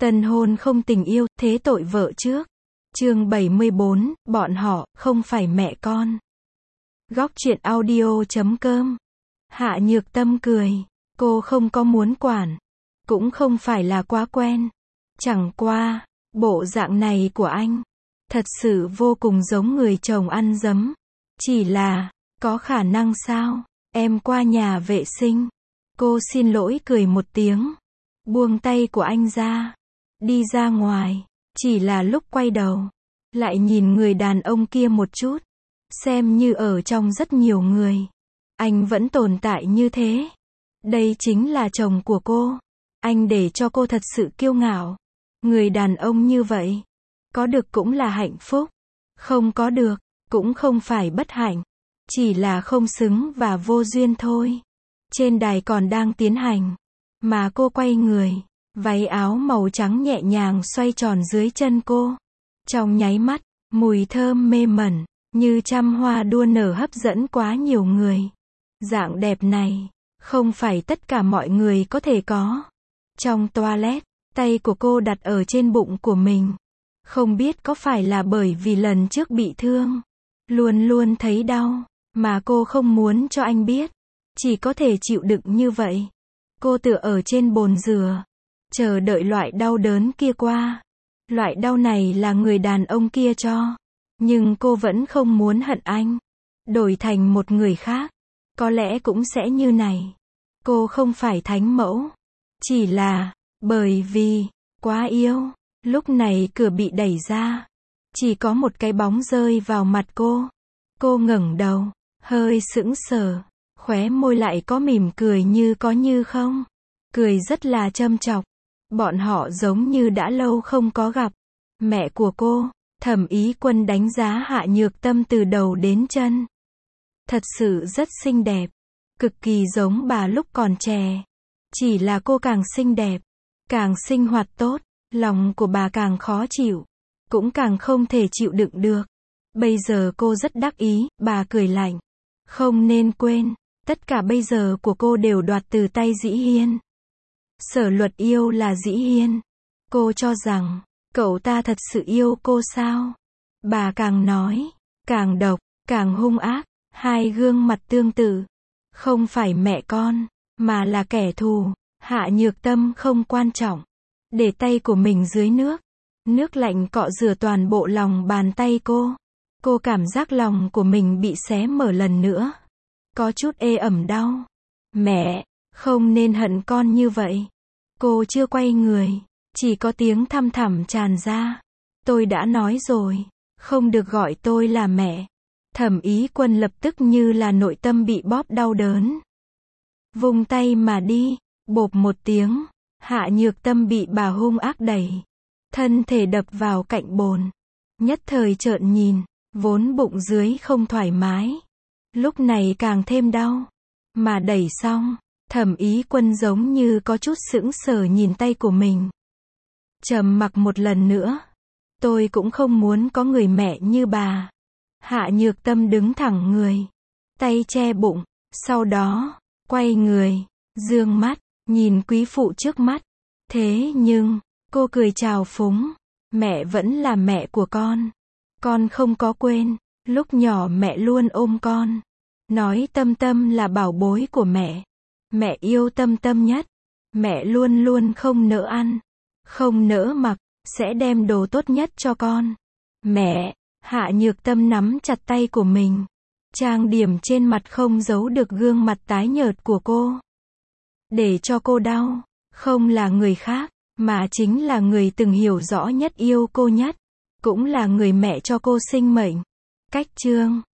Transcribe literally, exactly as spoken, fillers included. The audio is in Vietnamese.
Tân hôn không tình yêu, thế tội vợ trước. Chương bảy mươi bốn, bọn họ, không phải mẹ con. Góc truyện audio chấm com. Hạ Nhược Tâm cười. Cô không có muốn quản. Cũng không phải là quá quen. Chẳng qua, bộ dạng này của anh, thật sự vô cùng giống người chồng ăn dấm. Chỉ là, có khả năng sao? Em qua nhà vệ sinh. Cô xin lỗi cười một tiếng. Buông tay của anh ra. Đi ra ngoài. Chỉ là lúc quay đầu, lại nhìn người đàn ông kia một chút. Xem như ở trong rất nhiều người, anh vẫn tồn tại như thế. Đây chính là chồng của cô. Anh để cho cô thật sự kiêu ngạo. Người đàn ông như vậy, có được cũng là hạnh phúc. Không có được, cũng không phải bất hạnh. Chỉ là không xứng và vô duyên thôi. Trên đài còn đang tiến hành, mà cô quay người. Váy áo màu trắng nhẹ nhàng xoay tròn dưới chân cô. Trong nháy mắt, mùi thơm mê mẩn, như trăm hoa đua nở hấp dẫn quá nhiều người. Dạng đẹp này, không phải tất cả mọi người có thể có. Trong toilet, tay của cô đặt ở trên bụng của mình. Không biết có phải là bởi vì lần trước bị thương, luôn luôn thấy đau, mà cô không muốn cho anh biết. Chỉ có thể chịu đựng như vậy. Cô tựa ở trên bồn dừa, chờ đợi loại đau đớn kia qua. Loại đau này là người đàn ông kia cho. Nhưng cô vẫn không muốn hận anh. Đổi thành một người khác, có lẽ cũng sẽ như này. Cô không phải thánh mẫu. Chỉ là, bởi vì, quá yêu. Lúc này cửa bị đẩy ra. Chỉ có một cái bóng rơi vào mặt cô. Cô ngẩng đầu, hơi sững sờ. Khóe môi lại có mỉm cười như có như không. Cười rất là châm chọc. Bọn họ giống như đã lâu không có gặp. Mẹ của cô, Thẩm Ý Quân đánh giá Hạ Nhược Tâm từ đầu đến chân. Thật sự rất xinh đẹp. Cực kỳ giống bà lúc còn trẻ. Chỉ là cô càng xinh đẹp, càng sinh hoạt tốt, lòng của bà càng khó chịu. Cũng càng không thể chịu đựng được. Bây giờ cô rất đắc ý, bà cười lạnh. Không nên quên, tất cả bây giờ của cô đều đoạt từ tay Dĩ Hiên. Sở Luật yêu là Dĩ Hiên. Cô cho rằng, cậu ta thật sự yêu cô sao? Bà càng nói, càng độc, càng hung ác. Hai gương mặt tương tự. Không phải mẹ con, mà là kẻ thù. Hạ Nhược Tâm không quan trọng. Để tay của mình dưới nước. Nước lạnh cọ rửa toàn bộ lòng bàn tay cô. Cô cảm giác lòng của mình bị xé mở lần nữa. Có chút ê ẩm đau. Mẹ, không nên hận con như vậy. Cô chưa quay người. Chỉ có tiếng thăm thẳm tràn ra. Tôi đã nói rồi. Không được gọi tôi là mẹ. Thẩm Ý Quân lập tức như là nội tâm bị bóp đau đớn. Vung tay mà đi. Bộp một tiếng. Hạ Nhược Tâm bị bà hung ác đẩy. Thân thể đập vào cạnh bồn. Nhất thời trợn nhìn. Vốn bụng dưới không thoải mái. Lúc này càng thêm đau. Mà đẩy xong. Thẩm Ý Quân giống như có chút sững sờ nhìn tay của mình. Trầm mặc một lần nữa. Tôi cũng không muốn có người mẹ như bà. Hạ Nhược Tâm đứng thẳng người. Tay che bụng. Sau đó, quay người. Dương mắt, nhìn quý phụ trước mắt. Thế nhưng, cô cười chào phúng. Mẹ vẫn là mẹ của con. Con không có quên. Lúc nhỏ mẹ luôn ôm con. Nói Tâm Tâm là bảo bối của mẹ. Mẹ yêu Tâm Tâm nhất. Mẹ luôn luôn không nỡ ăn. Không nỡ mặc. Sẽ đem đồ tốt nhất cho con. Mẹ. Hạ Nhược Tâm nắm chặt tay của mình. Trang điểm trên mặt không giấu được gương mặt tái nhợt của cô. Để cho cô đau. Không là người khác. Mà chính là người từng hiểu rõ nhất yêu cô nhất. Cũng là người mẹ cho cô sinh mệnh. Cách chương.